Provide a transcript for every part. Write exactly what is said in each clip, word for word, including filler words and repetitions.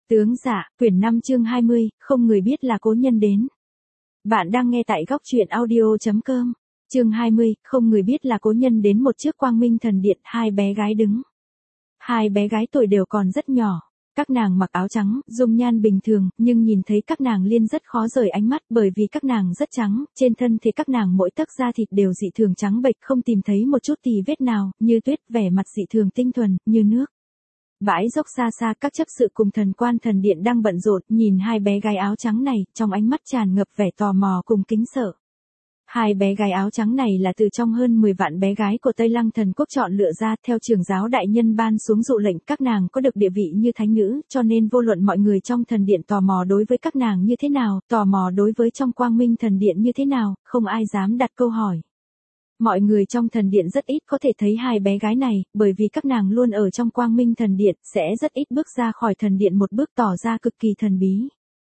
Tướng Dạ, quyển năm chương hai mươi, không người biết là cố nhân đến. Bạn đang nghe tại góc truyện audio.com. Chương hai mươi, không người biết là cố nhân đến. Một chiếc quang minh thần điện, hai bé gái đứng. Hai bé gái tuổi đều còn rất nhỏ. Các nàng mặc áo trắng, dung nhan bình thường, nhưng nhìn thấy các nàng liên rất khó rời ánh mắt bởi vì các nàng rất trắng, trên thân thì các nàng mỗi tấc da thịt đều dị thường trắng bệch, không tìm thấy một chút tì vết nào, như tuyết, vẻ mặt dị thường tinh thuần, như nước. Bãi dốc xa xa các chấp sự cùng thần quan thần điện đang bận rộn, nhìn hai bé gái áo trắng này, trong ánh mắt tràn ngập vẻ tò mò cùng kính sợ. Hai bé gái áo trắng này là từ trong hơn mười vạn bé gái của Tây Lăng thần quốc chọn lựa ra, theo trưởng giáo đại nhân ban xuống dụ lệnh, các nàng có được địa vị như thánh nữ, cho nên vô luận mọi người trong thần điện tò mò đối với các nàng như thế nào, tò mò đối với trong quang minh thần điện như thế nào, không ai dám đặt câu hỏi. Mọi người trong thần điện rất ít có thể thấy hai bé gái này, bởi vì các nàng luôn ở trong quang minh thần điện, sẽ rất ít bước ra khỏi thần điện một bước, tỏ ra cực kỳ thần bí.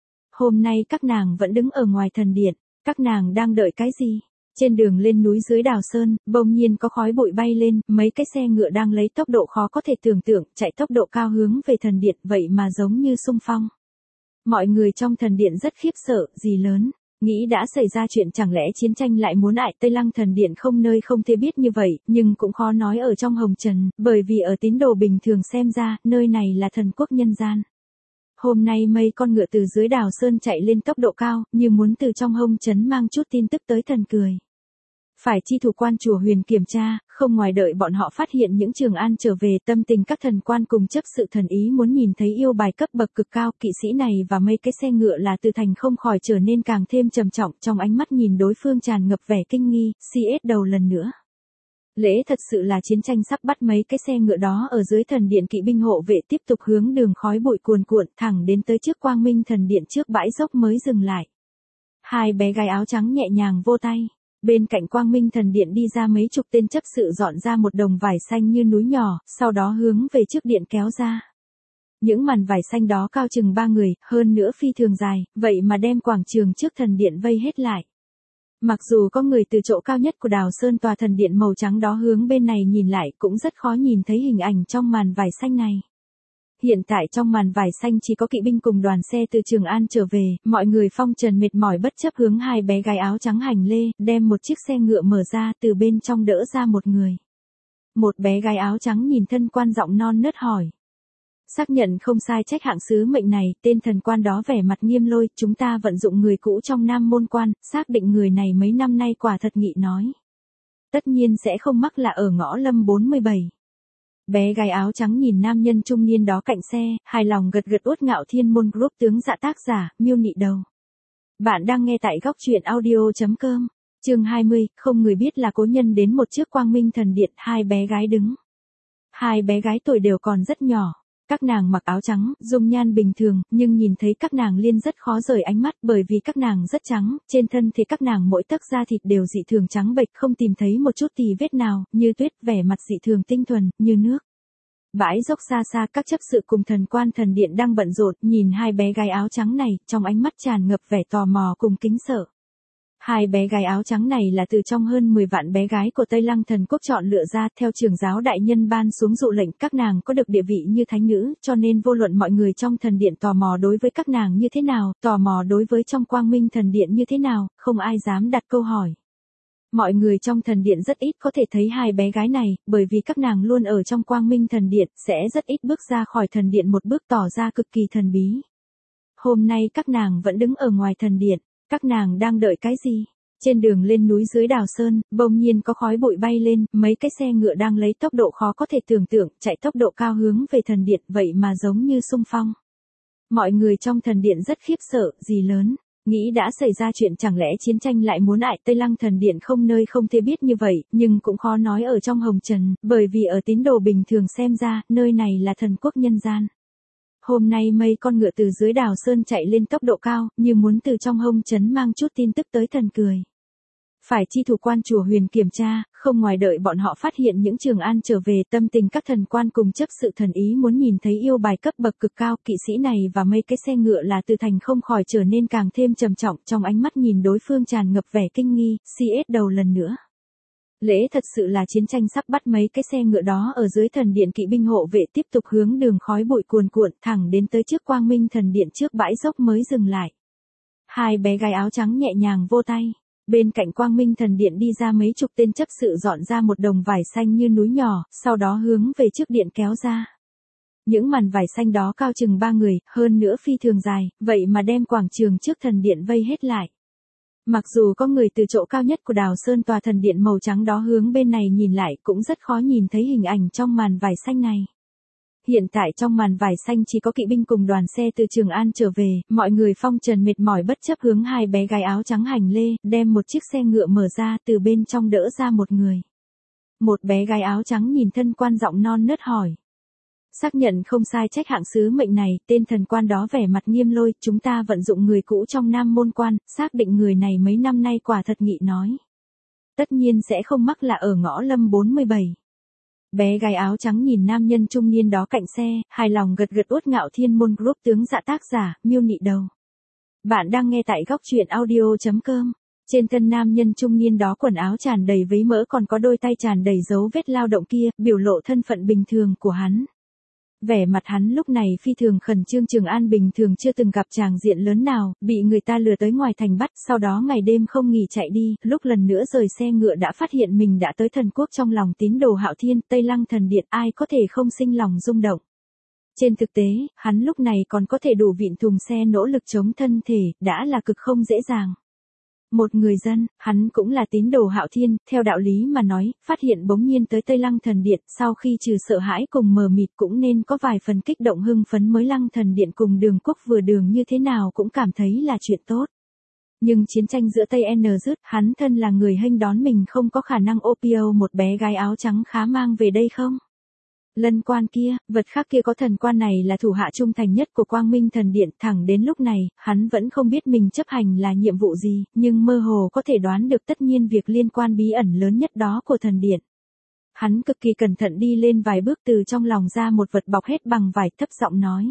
Hôm nay các nàng vẫn đứng ở ngoài thần điện, các nàng đang đợi cái gì? Trên đường lên núi dưới đào sơn, bỗng nhiên có khói bụi bay lên, mấy cái xe ngựa đang lấy tốc độ khó có thể tưởng tượng, chạy tốc độ cao hướng về thần điện, vậy mà giống như xung phong. Mọi người trong thần điện rất khiếp sợ, gì lớn? Nghĩ đã xảy ra chuyện, chẳng lẽ chiến tranh lại muốn ại? Tây Lăng thần điện không nơi không thể biết như vậy, nhưng cũng khó nói ở trong hồng trần, bởi vì ở tín đồ bình thường xem ra, nơi này là thần quốc nhân gian. Hôm nay mấy con ngựa từ dưới đào sơn chạy lên tốc độ cao, như muốn từ trong hồng trấn mang chút tin tức tới thần cười. Phải chi thủ quan chùa Huyền kiểm tra, không ngoài đợi bọn họ phát hiện những Trường An trở về, tâm tình các thần quan cùng chấp sự thần ý muốn nhìn thấy yêu bài cấp bậc cực cao, kỵ sĩ này và mấy cái xe ngựa là từ thành không khỏi trở nên càng thêm trầm trọng, trong ánh mắt nhìn đối phương tràn ngập vẻ kinh nghi, si ết đầu lần nữa. Lễ thật sự là chiến tranh sắp bắt. Mấy cái xe ngựa đó ở dưới thần điện kỵ binh hộ vệ tiếp tục hướng đường khói bụi cuồn cuộn thẳng đến tới trước quang minh thần điện, trước bãi dốc mới dừng lại. Hai bé gái áo trắng nhẹ nhàng vô tay. Bên cạnh quang minh thần điện đi ra mấy chục tên chấp sự dọn ra một đồng vải xanh như núi nhỏ, sau đó hướng về trước điện kéo ra. Những màn vải xanh đó cao chừng ba người, hơn nữa phi thường dài, vậy mà đem quảng trường trước thần điện vây hết lại. Mặc dù có người từ chỗ cao nhất của đào sơn tòa thần điện màu trắng đó hướng bên này nhìn lại, cũng rất khó nhìn thấy hình ảnh trong màn vải xanh này. Hiện tại trong màn vải xanh chỉ có kỵ binh cùng đoàn xe từ Trường An trở về, mọi người phong trần mệt mỏi bất chấp hướng hai bé gái áo trắng hành lê, đem một chiếc xe ngựa mở ra, từ bên trong đỡ ra một người. Một bé gái áo trắng nhìn thân quan giọng non nớt hỏi. Xác nhận không sai trách hạng sứ mệnh này, tên thần quan đó vẻ mặt nghiêm lôi, chúng ta vận dụng người cũ trong Nam môn quan, xác định người này mấy năm nay quả thật nghị nói. Tất nhiên sẽ không mắc là ở ngõ lâm bốn mươi bảy. Bé gái áo trắng nhìn nam nhân trung niên đó cạnh xe, hài lòng gật gật. Uất Ngạo Thiên Môn Group, Tướng Dạ, tác giả, Miêu Nị Đầu. Bạn đang nghe tại góc truyện audio.com. Chương hai mươi, không người biết là cố nhân đến. Một chiếc quang minh thần điện, hai bé gái đứng. Hai bé gái tuổi đều còn rất nhỏ. Các nàng mặc áo trắng, dung nhan bình thường, nhưng nhìn thấy các nàng liên rất khó rời ánh mắt bởi vì các nàng rất trắng, trên thân thì các nàng mỗi tấc da thịt đều dị thường trắng bệch, không tìm thấy một chút tì vết nào, như tuyết, vẻ mặt dị thường tinh thuần, như nước. Bãi dốc xa xa các chấp sự cùng thần quan thần điện đang bận rộn, nhìn hai bé gái áo trắng này, trong ánh mắt tràn ngập vẻ tò mò cùng kính sợ. Hai bé gái áo trắng này là từ trong hơn mười vạn bé gái của Tây Lăng thần quốc chọn lựa ra, theo trưởng giáo đại nhân ban xuống dụ lệnh, các nàng có được địa vị như thánh nữ, cho nên vô luận mọi người trong thần điện tò mò đối với các nàng như thế nào, tò mò đối với trong quang minh thần điện như thế nào, không ai dám đặt câu hỏi. Mọi người trong thần điện rất ít có thể thấy hai bé gái này, bởi vì các nàng luôn ở trong quang minh thần điện, sẽ rất ít bước ra khỏi thần điện một bước, tỏ ra cực kỳ thần bí. Hôm nay các nàng vẫn đứng ở ngoài thần điện. Các nàng đang đợi cái gì? Trên đường lên núi dưới đào sơn, bỗng nhiên có khói bụi bay lên, mấy cái xe ngựa đang lấy tốc độ khó có thể tưởng tượng, chạy tốc độ cao hướng về thần điện, vậy mà giống như xung phong. Mọi người trong thần điện rất khiếp sợ, gì lớn? Nghĩ đã xảy ra chuyện, chẳng lẽ chiến tranh lại muốn ại? Tây Lăng thần điện không nơi không thể biết như vậy, nhưng cũng khó nói ở trong hồng trần, bởi vì ở tín đồ bình thường xem ra, nơi này là thần quốc nhân gian. Hôm nay mấy con ngựa từ dưới đào sơn chạy lên tốc độ cao, như muốn từ trong hông trấn mang chút tin tức tới thần cười. Phải chi thủ quan chùa Huyền kiểm tra, không ngoài đợi bọn họ phát hiện những Trường An trở về, tâm tình các thần quan cùng chấp sự thần ý muốn nhìn thấy yêu bài cấp bậc cực cao, kỵ sĩ này và mấy cái xe ngựa là từ thành không khỏi trở nên càng thêm trầm trọng, trong ánh mắt nhìn đối phương tràn ngập vẻ kinh nghi, si ết đầu lần nữa. Lễ thật sự là chiến tranh sắp bắt mấy cái xe ngựa đó ở dưới thần điện kỵ binh hộ vệ tiếp tục hướng đường khói bụi cuồn cuộn thẳng đến tới trước quang minh thần điện trước bãi dốc mới dừng lại. Hai bé gái áo trắng nhẹ nhàng vô tay. Bên cạnh quang minh thần điện đi ra mấy chục tên chấp sự dọn ra một đồng vải xanh như núi nhỏ, sau đó hướng về trước điện kéo ra. Những màn vải xanh đó cao chừng ba người, hơn nữa phi thường dài, vậy mà đem quảng trường trước thần điện vây hết lại. Mặc dù có người từ chỗ cao nhất của Đào Sơn tòa thần điện màu trắng đó hướng bên này nhìn lại cũng rất khó nhìn thấy hình ảnh trong màn vải xanh này. Hiện tại trong màn vải xanh chỉ có kỵ binh cùng đoàn xe từ Trường An trở về, mọi người phong trần mệt mỏi bất chấp hướng hai bé gái áo trắng hành lê, đem một chiếc xe ngựa mở ra từ bên trong đỡ ra một người. Một bé gái áo trắng nhìn thân quan giọng non nớt hỏi. Xác nhận không sai trách hạng sứ mệnh này, tên thần quan đó vẻ mặt nghiêm lôi, chúng ta vận dụng người cũ trong Nam Môn Quan, xác định người này mấy năm nay quả thật nghị nói. Tất nhiên sẽ không mắc lạ ở ngõ Lâm bốn mươi bảy. Bé gái áo trắng nhìn nam nhân trung niên đó cạnh xe, hài lòng gật gật uất ngạo thiên môn group tướng dạ tác giả, miêu nị đầu. Bạn đang nghe tại góc truyện audio chấm com. Trên thân nam nhân trung niên đó quần áo tràn đầy vấy mỡ còn có đôi tay tràn đầy dấu vết lao động kia, biểu lộ thân phận bình thường của hắn. Vẻ mặt hắn lúc này phi thường khẩn trương. Trường An bình thường chưa từng gặp tràng diện lớn nào, bị người ta lừa tới ngoài thành bắt, sau đó ngày đêm không nghỉ chạy đi, lúc lần nữa rời xe ngựa đã phát hiện mình đã tới thần quốc trong lòng tín đồ Hạo Thiên, Tây Lăng thần điện, ai có thể không sinh lòng rung động. Trên thực tế, hắn lúc này còn có thể đủ vịn thùng xe nỗ lực chống thân thể, đã là cực không dễ dàng. Một người dân, hắn cũng là tín đồ Hạo Thiên, theo đạo lý mà nói, phát hiện bỗng nhiên tới Tây Lăng thần điện, sau khi trừ sợ hãi cùng mờ mịt cũng nên có vài phần kích động hưng phấn mới. Lăng thần điện cùng Đường Quốc vừa đường như thế nào cũng cảm thấy là chuyện tốt. Nhưng chiến tranh giữa Tây N rứt, hắn thân là người hênh đón mình không có khả năng ô piêu một bé gái áo trắng khá mang về đây không? Lân quan kia, vật khác kia có thần quan này là thủ hạ trung thành nhất của Quang Minh thần điện, thẳng đến lúc này, hắn vẫn không biết mình chấp hành là nhiệm vụ gì, nhưng mơ hồ có thể đoán được tất nhiên việc liên quan bí ẩn lớn nhất đó của thần điện. Hắn cực kỳ cẩn thận đi lên vài bước từ trong lòng ra một vật bọc hết bằng vải, thấp giọng nói.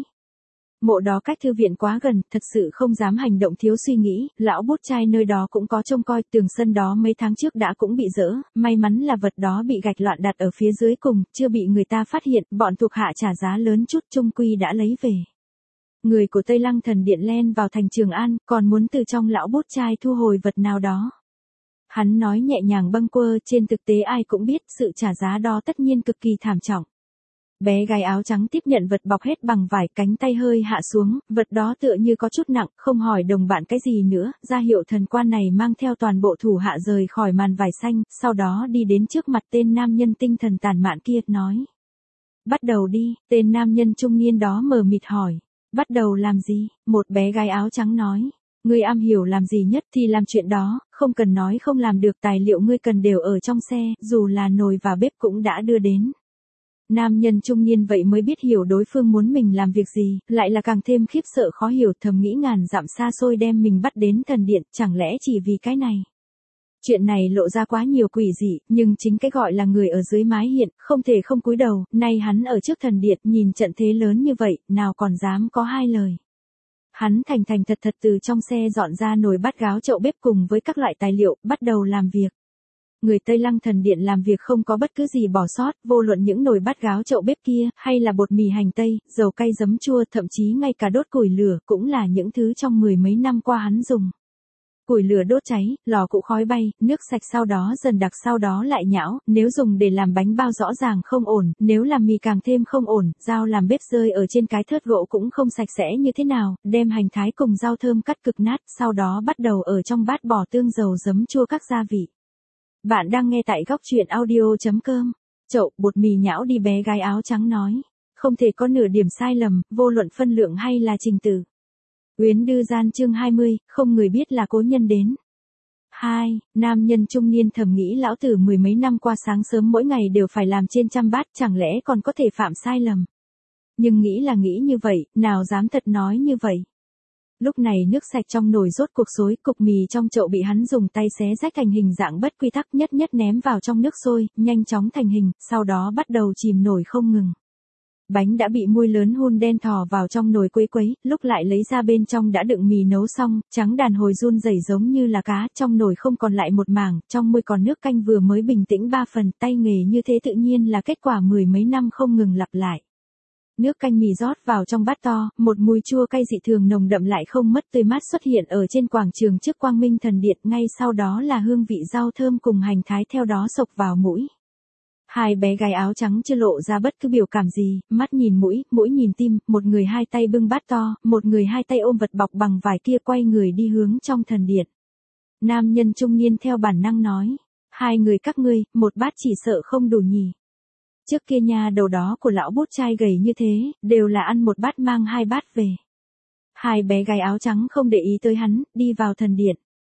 Mộ đó cách thư viện quá gần, thật sự không dám hành động thiếu suy nghĩ, lão bút trai nơi đó cũng có trông coi, tường sân đó mấy tháng trước đã cũng bị dỡ, may mắn là vật đó bị gạch loạn đặt ở phía dưới cùng, chưa bị người ta phát hiện, bọn thuộc hạ trả giá lớn chút trung quy đã lấy về. Người của Tây Lăng thần điện len vào thành Trường An, còn muốn từ trong lão bút trai thu hồi vật nào đó. Hắn nói nhẹ nhàng bâng quơ, trên thực tế ai cũng biết, sự trả giá đó tất nhiên cực kỳ thảm trọng. Bé gái áo trắng tiếp nhận vật bọc hết bằng vải, cánh tay hơi hạ xuống, vật đó tựa như có chút nặng, không hỏi đồng bạn cái gì nữa, ra hiệu thần quan này mang theo toàn bộ thủ hạ rời khỏi màn vải xanh, sau đó đi đến trước mặt tên nam nhân tinh thần tàn mạn kia, nói. Bắt đầu đi, tên nam nhân trung niên đó mờ mịt hỏi. Bắt đầu làm gì? Một bé gái áo trắng nói. Ngươi am hiểu làm gì nhất thì làm chuyện đó, không cần nói không làm được, tài liệu ngươi cần đều ở trong xe, dù là nồi và bếp cũng đã đưa đến. Nam nhân trung niên vậy mới biết hiểu đối phương muốn mình làm việc gì, lại là càng thêm khiếp sợ khó hiểu, thầm nghĩ ngàn dặm xa xôi đem mình bắt đến thần điện, chẳng lẽ chỉ vì cái này. Chuyện này lộ ra quá nhiều quỷ dị, nhưng chính cái gọi là người ở dưới mái hiện, không thể không cúi đầu, nay hắn ở trước thần điện, nhìn trận thế lớn như vậy, nào còn dám có hai lời. Hắn thành thành thật thật từ trong xe dọn ra nồi bát gáo chậu bếp cùng với các loại tài liệu, bắt đầu làm việc. Người Tây Lăng thần điện làm việc không có bất cứ gì bỏ sót, vô luận những nồi bát gáo chậu bếp kia, hay là bột mì hành tây, dầu cay giấm chua, thậm chí ngay cả đốt củi lửa, cũng là những thứ trong mười mấy năm qua hắn dùng. Củi lửa đốt cháy, lò cụ khói bay, nước sạch sau đó dần đặc sau đó lại nhão, nếu dùng để làm bánh bao rõ ràng không ổn, nếu làm mì càng thêm không ổn, dao làm bếp rơi ở trên cái thớt gỗ cũng không sạch sẽ như thế nào, đem hành thái cùng rau thơm cắt cực nát, sau đó bắt đầu ở trong bát bỏ tương dầu giấm chua các gia vị. Bạn đang nghe tại góc truyện audio chấm com. Chậu, bột mì nhão đi, bé gái áo trắng nói. Không thể có nửa điểm sai lầm, vô luận phân lượng hay là trình tự. Uyến Đư Gian chương hai mươi, không người biết là cố nhân đến. hai. Nam nhân trung niên thầm nghĩ lão tử mười mấy năm qua sáng sớm mỗi ngày đều phải làm trên trăm bát, chẳng lẽ còn có thể phạm sai lầm. Nhưng nghĩ là nghĩ như vậy, nào dám thật nói như vậy. Lúc này nước sạch trong nồi rốt cuộc xối, cục mì trong chậu bị hắn dùng tay xé rách thành hình dạng bất quy tắc, nhất nhất ném vào trong nước sôi, nhanh chóng thành hình, sau đó bắt đầu chìm nổi không ngừng. Bánh đã bị muôi lớn hun đen thò vào trong nồi quấy quấy, lúc lại lấy ra bên trong đã đựng mì nấu xong, trắng đàn hồi run rẩy giống như là cá, trong nồi không còn lại một mảng, trong môi còn nước canh vừa mới bình tĩnh ba phần, tay nghề như thế tự nhiên là kết quả mười mấy năm không ngừng lặp lại. Nước canh mì rót vào trong bát to, một mùi chua cay dị thường nồng đậm lại không mất tươi mát xuất hiện ở trên quảng trường trước Quang Minh Thần Điện, ngay sau đó là hương vị rau thơm cùng hành thái theo đó xộc vào mũi. Hai bé gái áo trắng chưa lộ ra bất cứ biểu cảm gì, mắt nhìn mũi, mũi nhìn tim, một người hai tay bưng bát to, một người hai tay ôm vật bọc bằng vải kia quay người đi hướng trong thần điện. Nam nhân trung niên theo bản năng nói, hai người các ngươi, một bát chỉ sợ không đủ nhỉ. Trước kia nha đầu đó của lão bút trai gầy như thế, đều là ăn một bát mang hai bát về. Hai bé gái áo trắng không để ý tới hắn, đi vào thần điện.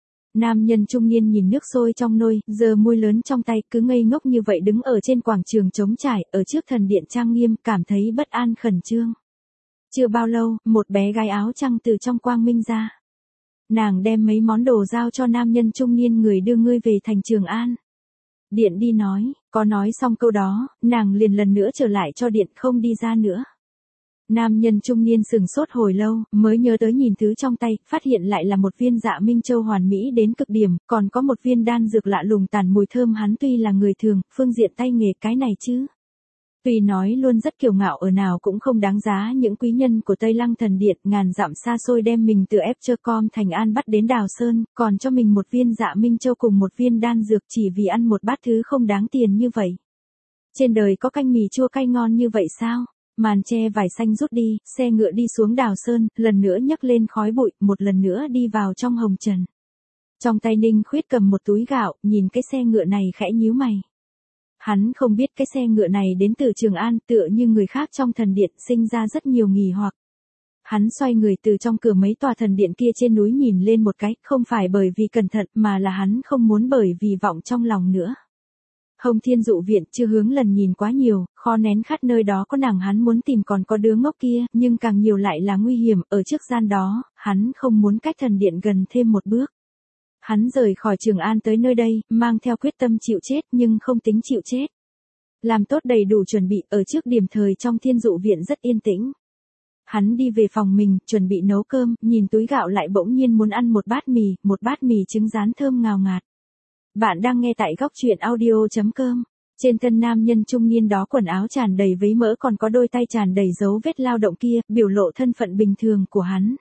Nam nhân trung niên nhìn nước sôi trong nồi, giơ muôi lớn trong tay cứ ngây ngốc như vậy đứng ở trên quảng trường trống trải, ở trước thần điện trang nghiêm, cảm thấy bất an khẩn trương. Chưa bao lâu, một bé gái áo trắng từ trong quang minh ra. Nàng đem mấy món đồ giao cho nam nhân trung niên người đưa ngươi về thành Trường An. Điện đi nói, có nói xong câu đó, nàng liền lần nữa trở lại cho điện không đi ra nữa. Nam nhân trung niên sừng sốt hồi lâu, mới nhớ tới nhìn thứ trong tay, phát hiện lại là một viên Dạ Minh Châu hoàn mỹ đến cực điểm, còn có một viên đan dược lạ lùng tản mùi thơm. Hắn tuy là người thường, phương diện tay nghề cái này chứ. Tuy nói luôn rất kiêu ngạo ở nào cũng không đáng giá những quý nhân của Tây Lăng Thần Điện, ngàn dặm xa xôi đem mình từ Epchercom Thành An bắt đến Đào Sơn, còn cho mình một viên Dạ Minh Châu cùng một viên đan dược chỉ vì ăn một bát thứ không đáng tiền như vậy. Trên đời có canh mì chua cay ngon như vậy sao? Màn che vải xanh rút đi, xe ngựa đi xuống Đào Sơn, lần nữa nhấc lên khói bụi, một lần nữa đi vào trong hồng trần. Trong tay Ninh Khuyết cầm một túi gạo, nhìn cái xe ngựa này khẽ nhíu mày. Hắn không biết cái xe ngựa này đến từ Trường An, tựa như người khác trong thần điện, sinh ra rất nhiều nghi hoặc. Hắn xoay người từ trong cửa mấy tòa thần điện kia trên núi nhìn lên một cái, không phải bởi vì cẩn thận mà là hắn không muốn bởi vì vọng trong lòng nữa. Hồng Thiên Dụ Viện chưa hướng lần nhìn quá nhiều, kho nén khát nơi đó có nàng hắn muốn tìm còn có đứa ngốc kia, nhưng càng nhiều lại là nguy hiểm, ở trước gian đó, hắn không muốn cách thần điện gần thêm một bước. Hắn rời khỏi Trường An tới nơi đây, mang theo quyết tâm chịu chết nhưng không tính chịu chết. Làm tốt đầy đủ chuẩn bị, ở trước điểm thời trong Thiên Dụ Viện rất yên tĩnh. Hắn đi về phòng mình, chuẩn bị nấu cơm, nhìn túi gạo lại bỗng nhiên muốn ăn một bát mì, một bát mì trứng rán thơm ngào ngạt. Bạn đang nghe tại góc truyện audio chấm com. Trên thân nam nhân trung niên đó quần áo tràn đầy vấy mỡ còn có đôi tay tràn đầy dấu vết lao động kia, biểu lộ thân phận bình thường của hắn.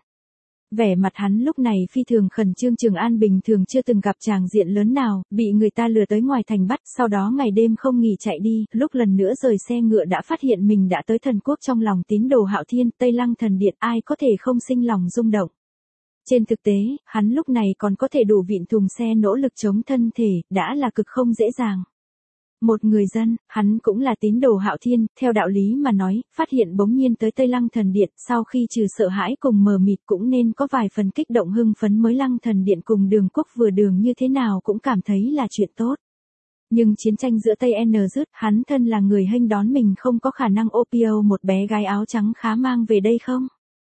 Vẻ mặt hắn lúc này phi thường khẩn trương. Trường An bình thường chưa từng gặp tràng diện lớn nào, bị người ta lừa tới ngoài thành bắt, sau đó ngày đêm không nghỉ chạy đi, lúc lần nữa rời xe ngựa đã phát hiện mình đã tới thần quốc trong lòng tín đồ Hạo Thiên, Tây Lăng Thần Điện, ai có thể không sinh lòng rung động. Trên thực tế, hắn lúc này còn có thể đủ vịn thùng xe nỗ lực chống thân thể, đã là cực không dễ dàng. Một người dân, hắn cũng là tín đồ Hạo Thiên, theo đạo lý mà nói, phát hiện bỗng nhiên tới Tây Lăng Thần Điện, sau khi trừ sợ hãi cùng mờ mịt cũng nên có vài phần kích động hưng phấn mới. Lăng Thần Điện cùng Đường Quốc vừa đường như thế nào cũng cảm thấy là chuyện tốt. Nhưng chiến tranh giữa Tây N rứt, hắn thân là người hênh đón mình không có khả năng ô piu một bé gái áo trắng khá mang về đây không?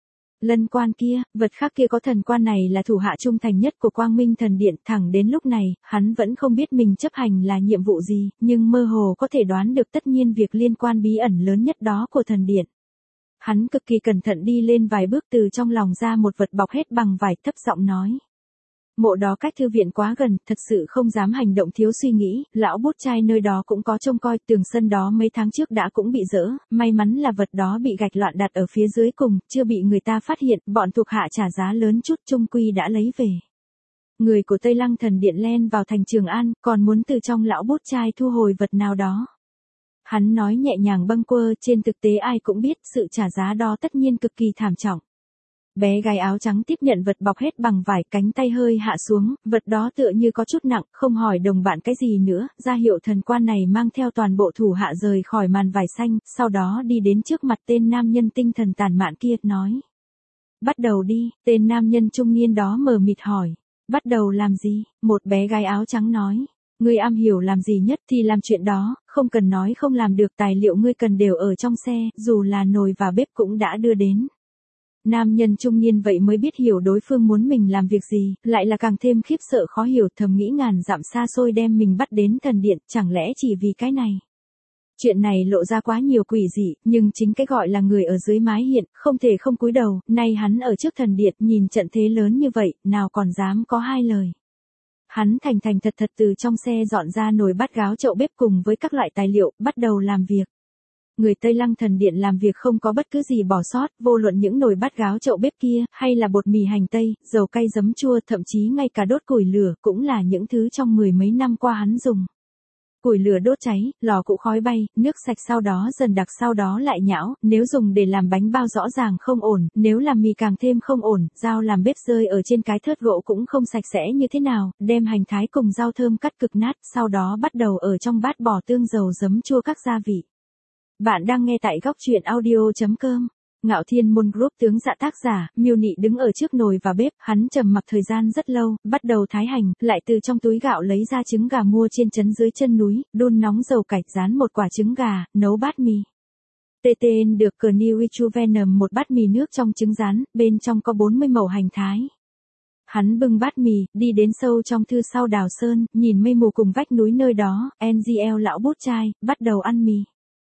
Lân quan kia, vật khác kia có thần quan này là thủ hạ trung thành nhất của Quang Minh Thần Điện, thẳng đến lúc này, hắn vẫn không biết mình chấp hành là nhiệm vụ gì, nhưng mơ hồ có thể đoán được tất nhiên việc liên quan bí ẩn lớn nhất đó của thần điện. Hắn cực kỳ cẩn thận đi lên vài bước từ trong lòng ra một vật bọc hết bằng vải, thấp giọng nói. Mộ đó cách thư viện quá gần, thật sự không dám hành động thiếu suy nghĩ, lão bút trai nơi đó cũng có trông coi, tường sân đó mấy tháng trước đã cũng bị dỡ, may mắn là vật đó bị gạch loạn đặt ở phía dưới cùng, chưa bị người ta phát hiện, bọn thuộc hạ trả giá lớn chút trung quy đã lấy về. Người của Tây Lăng Thần Điện len vào thành Trường An, còn muốn từ trong lão bút trai thu hồi vật nào đó. Hắn nói nhẹ nhàng bâng quơ, trên thực tế ai cũng biết sự trả giá đó tất nhiên cực kỳ thảm trọng. Bé gái áo trắng tiếp nhận vật bọc hết bằng vải, cánh tay hơi hạ xuống, vật đó tựa như có chút nặng, không hỏi đồng bạn cái gì nữa, ra hiệu thần quan này mang theo toàn bộ thủ hạ rời khỏi màn vải xanh, sau đó đi đến trước mặt tên nam nhân tinh thần tàn mạn kia, nói. Bắt đầu đi, tên nam nhân trung niên đó mờ mịt hỏi. Bắt đầu làm gì? Một bé gái áo trắng nói. Ngươi am hiểu làm gì nhất thì làm chuyện đó, không cần nói không làm được, tài liệu ngươi cần đều ở trong xe, dù là nồi và bếp cũng đã đưa đến. Nam nhân trung niên vậy mới biết hiểu đối phương muốn mình làm việc gì, lại là càng thêm khiếp sợ khó hiểu, thầm nghĩ ngàn dặm xa xôi đem mình bắt đến thần điện, chẳng lẽ chỉ vì cái này. Chuyện này lộ ra quá nhiều quỷ dị, nhưng chính cái gọi là người ở dưới mái hiện, không thể không cúi đầu, nay hắn ở trước thần điện nhìn trận thế lớn như vậy, nào còn dám có hai lời. Hắn thành thành thật thật từ trong xe dọn ra nồi bát gáo chậu bếp cùng với các loại tài liệu, bắt đầu làm việc. Người Tây Lăng thần điện làm việc không có bất cứ gì bỏ sót, vô luận những nồi bát gáo chậu bếp kia, hay là bột mì hành tây, dầu cay giấm chua, thậm chí ngay cả đốt củi lửa, cũng là những thứ trong mười mấy năm qua hắn dùng. Củi lửa đốt cháy, lò cụ khói bay, nước sạch sau đó dần đặc sau đó lại nhão, nếu dùng để làm bánh bao rõ ràng không ổn, nếu làm mì càng thêm không ổn, dao làm bếp rơi ở trên cái thớt gỗ cũng không sạch sẽ như thế nào, đem hành thái cùng rau thơm cắt cực nát, sau đó bắt đầu ở trong bát bỏ tương dầu giấm chua các gia vị. Bạn đang nghe tại góc truyện audio.com. Ngạo Thiên Môn Group tướng Dạ tác giả, Miêu Nị đứng ở trước nồi và bếp, hắn trầm mặc thời gian rất lâu, bắt đầu thái hành, lại từ trong túi gạo lấy ra trứng gà mua trên trấn dưới chân núi, đun nóng dầu cải rán một quả trứng gà, nấu bát mì. tê tê en được cờ New Ichuvenum một bát mì nước trong trứng rán, bên trong có bốn mươi mẩu hành thái. Hắn bưng bát mì, đi đến sâu trong thư sau Đào Sơn, nhìn mây mù cùng vách núi nơi đó, en giê lờ lão bút chai, bắt đầu ăn mì.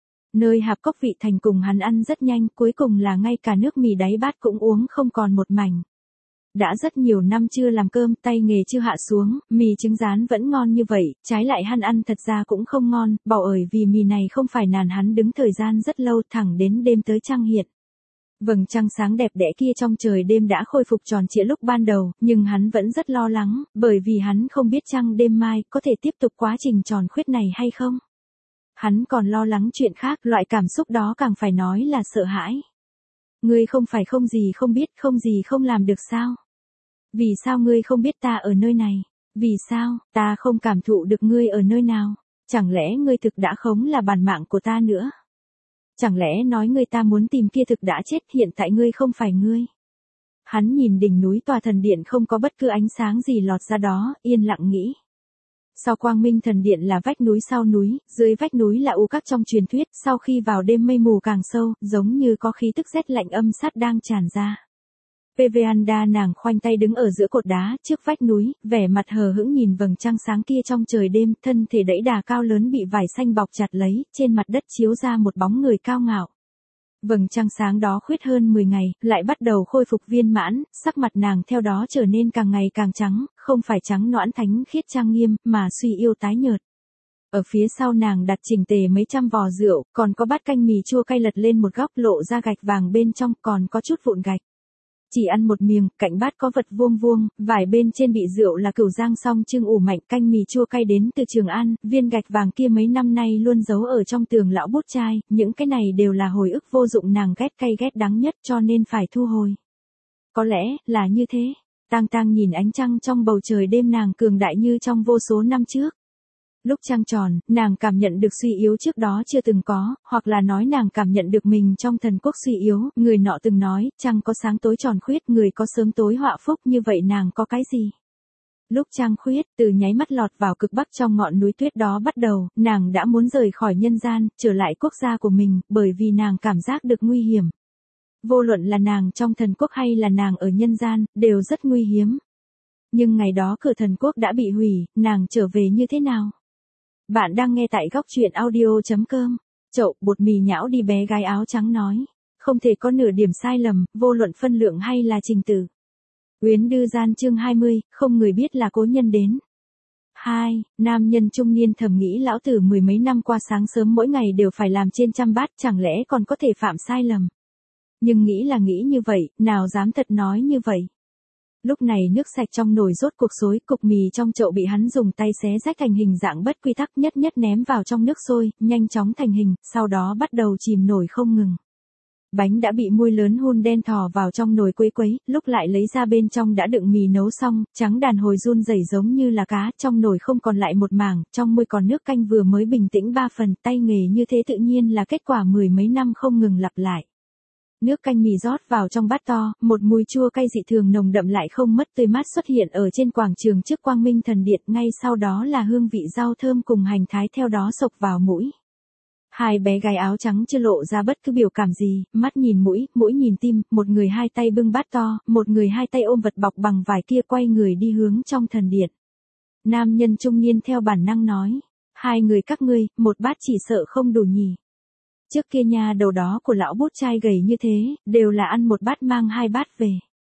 Nơi hạp cốc vị thành cùng hắn ăn rất nhanh, cuối cùng là ngay cả nước mì đáy bát cũng uống không còn một mảnh. Đã rất nhiều năm chưa làm cơm, tay nghề chưa hạ xuống, mì trứng rán vẫn ngon như vậy, trái lại hắn ăn thật ra cũng không ngon, bảo ơi vì mì này không phải nàn hắn đứng thời gian rất lâu thẳng đến đêm tới trăng hiện. Vầng trăng sáng đẹp đẽ kia trong trời đêm đã khôi phục tròn trịa lúc ban đầu, nhưng hắn vẫn rất lo lắng, bởi vì hắn không biết trăng đêm mai có thể tiếp tục quá trình tròn khuyết này hay không. Hắn còn lo lắng chuyện khác, loại cảm xúc đó càng phải nói là sợ hãi. Ngươi không phải không gì không biết, không gì không làm được sao? Vì sao ngươi không biết ta ở nơi này? Vì sao, ta không cảm thụ được ngươi ở nơi nào? Chẳng lẽ ngươi thực đã khống là bản mạng của ta nữa? Chẳng lẽ nói ngươi ta muốn tìm kia thực đã chết, hiện tại ngươi không phải ngươi? Hắn nhìn đỉnh núi tòa thần điện không có bất cứ ánh sáng gì lọt ra đó, yên lặng nghĩ. Sau Quang Minh thần điện là vách núi sau núi, dưới vách núi là u các trong truyền thuyết, sau khi vào đêm mây mù càng sâu, giống như có khí tức rét lạnh âm sát đang tràn ra. Peveanda nàng khoanh tay đứng ở giữa cột đá, trước vách núi, vẻ mặt hờ hững nhìn vầng trăng sáng kia trong trời đêm, thân thể đẫy đà cao lớn bị vải xanh bọc chặt lấy, trên mặt đất chiếu ra một bóng người cao ngạo. Vầng trăng sáng đó khuyết hơn mười ngày, lại bắt đầu khôi phục viên mãn, sắc mặt nàng theo đó trở nên càng ngày càng trắng, không phải trắng nõn thánh khiết trang nghiêm, mà suy yếu tái nhợt. Ở phía sau nàng đặt chỉnh tề mấy trăm vò rượu, còn có bát canh mì chua cay lật lên một góc lộ ra gạch vàng bên trong, còn có chút vụn gạch. Chỉ ăn một miếng, cạnh bát có vật vuông vuông, vải bên trên bị rượu là Cửu Giang song trưng ủ mạnh, canh mì chua cay đến từ Trường An, viên gạch vàng kia mấy năm nay luôn giấu ở trong tường lão bút chai, những cái này đều là hồi ức vô dụng nàng ghét cay ghét đắng nhất cho nên phải thu hồi. Có lẽ, là như thế. Tang Tang nhìn ánh trăng trong bầu trời đêm nàng cường đại như trong vô số năm trước. Lúc trăng tròn, nàng cảm nhận được suy yếu trước đó chưa từng có, hoặc là nói nàng cảm nhận được mình trong thần quốc suy yếu, người nọ từng nói, trăng có sáng tối tròn khuyết, người có sớm tối họa phúc, như vậy nàng có cái gì? Lúc trăng khuyết, từ nháy mắt lọt vào cực bắc trong ngọn núi tuyết đó bắt đầu, nàng đã muốn rời khỏi nhân gian, trở lại quốc gia của mình, bởi vì nàng cảm giác được nguy hiểm. Vô luận là nàng trong thần quốc hay là nàng ở nhân gian, đều rất nguy hiểm. Nhưng ngày đó cửa thần quốc đã bị hủy, nàng trở về như thế nào? Bạn đang nghe tại góc truyện audio.com. Chậu bột mì nhão đi bé gái áo trắng nói. Không thể có nửa điểm sai lầm, vô luận phân lượng hay là trình tự. Uyến Đư Gian chương hai mươi, không người biết là cố nhân đến. hai. Nam nhân trung niên thầm nghĩ lão tử mười mấy năm qua sáng sớm mỗi ngày đều phải làm trên trăm bát, chẳng lẽ còn có thể phạm sai lầm. Nhưng nghĩ là nghĩ như vậy, nào dám thật nói như vậy. Lúc này nước sạch trong nồi rốt cuộc xối, cục mì trong chậu bị hắn dùng tay xé rách thành hình dạng bất quy tắc, nhất nhất ném vào trong nước sôi, nhanh chóng thành hình, sau đó bắt đầu chìm nổi không ngừng. Bánh đã bị muôi lớn hun đen thò vào trong nồi quấy quấy, lúc lại lấy ra bên trong đã đựng mì nấu xong, trắng đàn hồi run rẩy giống như là cá, trong nồi không còn lại một mảng, trong muôi còn nước canh vừa mới bình tĩnh ba phần, tay nghề như thế tự nhiên là kết quả mười mấy năm không ngừng lặp lại. Nước canh mì rót vào trong bát to, một mùi chua cay dị thường nồng đậm lại không mất tươi mát xuất hiện ở trên quảng trường trước Quang Minh thần điện, ngay sau đó là hương vị rau thơm cùng hành thái theo đó xộc vào mũi. Hai bé gái áo trắng chưa lộ ra bất cứ biểu cảm gì, mắt nhìn mũi, mũi nhìn tim, một người hai tay bưng bát to, một người hai tay ôm vật bọc bằng vải kia quay người đi hướng trong thần điện. Nam nhân trung niên theo bản năng nói, Hai người các ngươi, một bát chỉ sợ không đủ nhỉ. Trước kia nha đầu đó của lão bút trai gầy như thế, đều là ăn một bát mang hai bát về.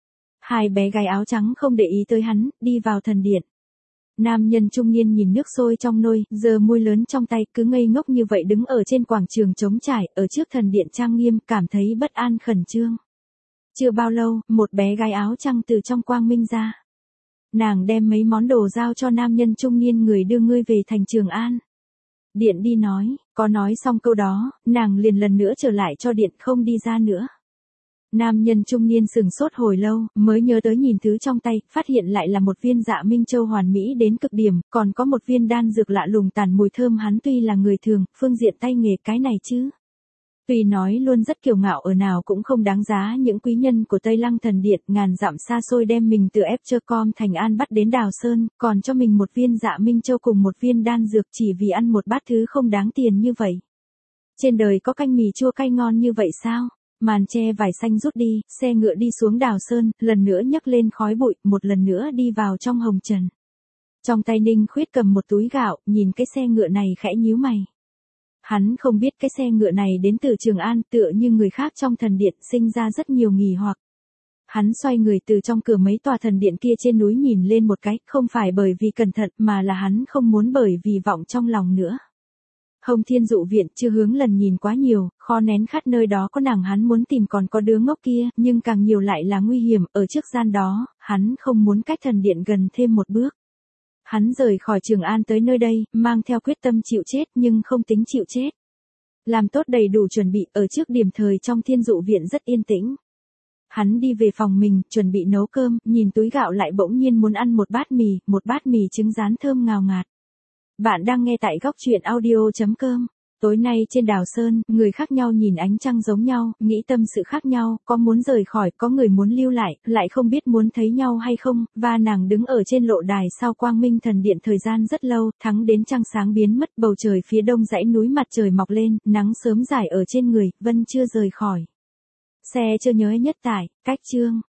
Hai bé gái áo trắng không để ý tới hắn, đi vào thần điện. Nam nhân trung niên nhìn nước sôi trong nồi, giơ muôi lớn trong tay, cứ ngây ngốc như vậy đứng ở trên quảng trường trống trải, ở trước thần điện trang nghiêm, cảm thấy bất an khẩn trương. Chưa bao lâu, một bé gái áo trắng từ trong quang minh ra. Nàng đem mấy món đồ giao cho nam nhân trung niên, người đưa ngươi về thành Trường An. Điện đi nói, có nói xong câu đó, nàng liền lần nữa trở lại cho điện, không đi ra nữa. Nam nhân trung niên sừng sốt hồi lâu, mới nhớ tới nhìn thứ trong tay, phát hiện lại là một viên Dạ Minh Châu hoàn mỹ đến cực điểm, còn có một viên đan dược lạ lùng tàn mùi thơm. Hắn tuy là người thường, phương diện tay nghề cái này chứ. Tuy nói luôn rất kiêu ngạo, ở nào cũng không đáng giá những quý nhân của Tây Lăng thần điện, ngàn dặm xa xôi đem mình từ Epchercom thành An bắt đến Đào Sơn, còn cho mình một viên Dạ Minh Châu cùng một viên đan dược chỉ vì ăn một bát thứ không đáng tiền như vậy. Trên đời có canh mì chua cay ngon như vậy sao? Màn che vải xanh rút đi, xe ngựa đi xuống Đào Sơn, lần nữa nhấc lên khói bụi, một lần nữa đi vào trong hồng trần. Trong tay Ninh Khuyết cầm một túi gạo, nhìn cái xe ngựa này khẽ nhíu mày. Hắn không biết cái xe ngựa này đến từ Trường An, tựa như người khác trong thần điện, sinh ra rất nhiều nghi hoặc. Hắn xoay người từ trong cửa mấy tòa thần điện kia trên núi nhìn lên một cái, không phải bởi vì cẩn thận mà là hắn không muốn bởi vì vọng trong lòng nữa. Hồng Thiên Dụ Viện chưa hướng lần nhìn quá nhiều, kho nén khát nơi đó có nàng hắn muốn tìm, còn có đứa ngốc kia, nhưng càng nhiều lại là nguy hiểm, ở trước gian đó, hắn không muốn cách thần điện gần thêm một bước. Hắn rời khỏi Trường An tới nơi đây, mang theo quyết tâm chịu chết nhưng không tính chịu chết. Làm tốt đầy đủ chuẩn bị, ở trước điểm thời trong Thiên Dụ Viện rất yên tĩnh. Hắn đi về phòng mình, chuẩn bị nấu cơm, nhìn túi gạo lại bỗng nhiên muốn ăn một bát mì, một bát mì trứng rán thơm ngào ngạt. Bạn đang nghe tại góc truyện audio chấm com. Tối nay trên Đào Sơn, người khác nhau nhìn ánh trăng giống nhau, nghĩ tâm sự khác nhau, có muốn rời khỏi, có người muốn lưu lại, lại không biết muốn thấy nhau hay không, và nàng đứng ở trên lộ đài sau quang minh thần điện thời gian rất lâu, thắng đến trăng sáng biến mất, bầu trời phía đông dãy núi mặt trời mọc lên, nắng sớm rải ở trên người, vân chưa rời khỏi. Xe chưa nhớ nhất tải, cách chương.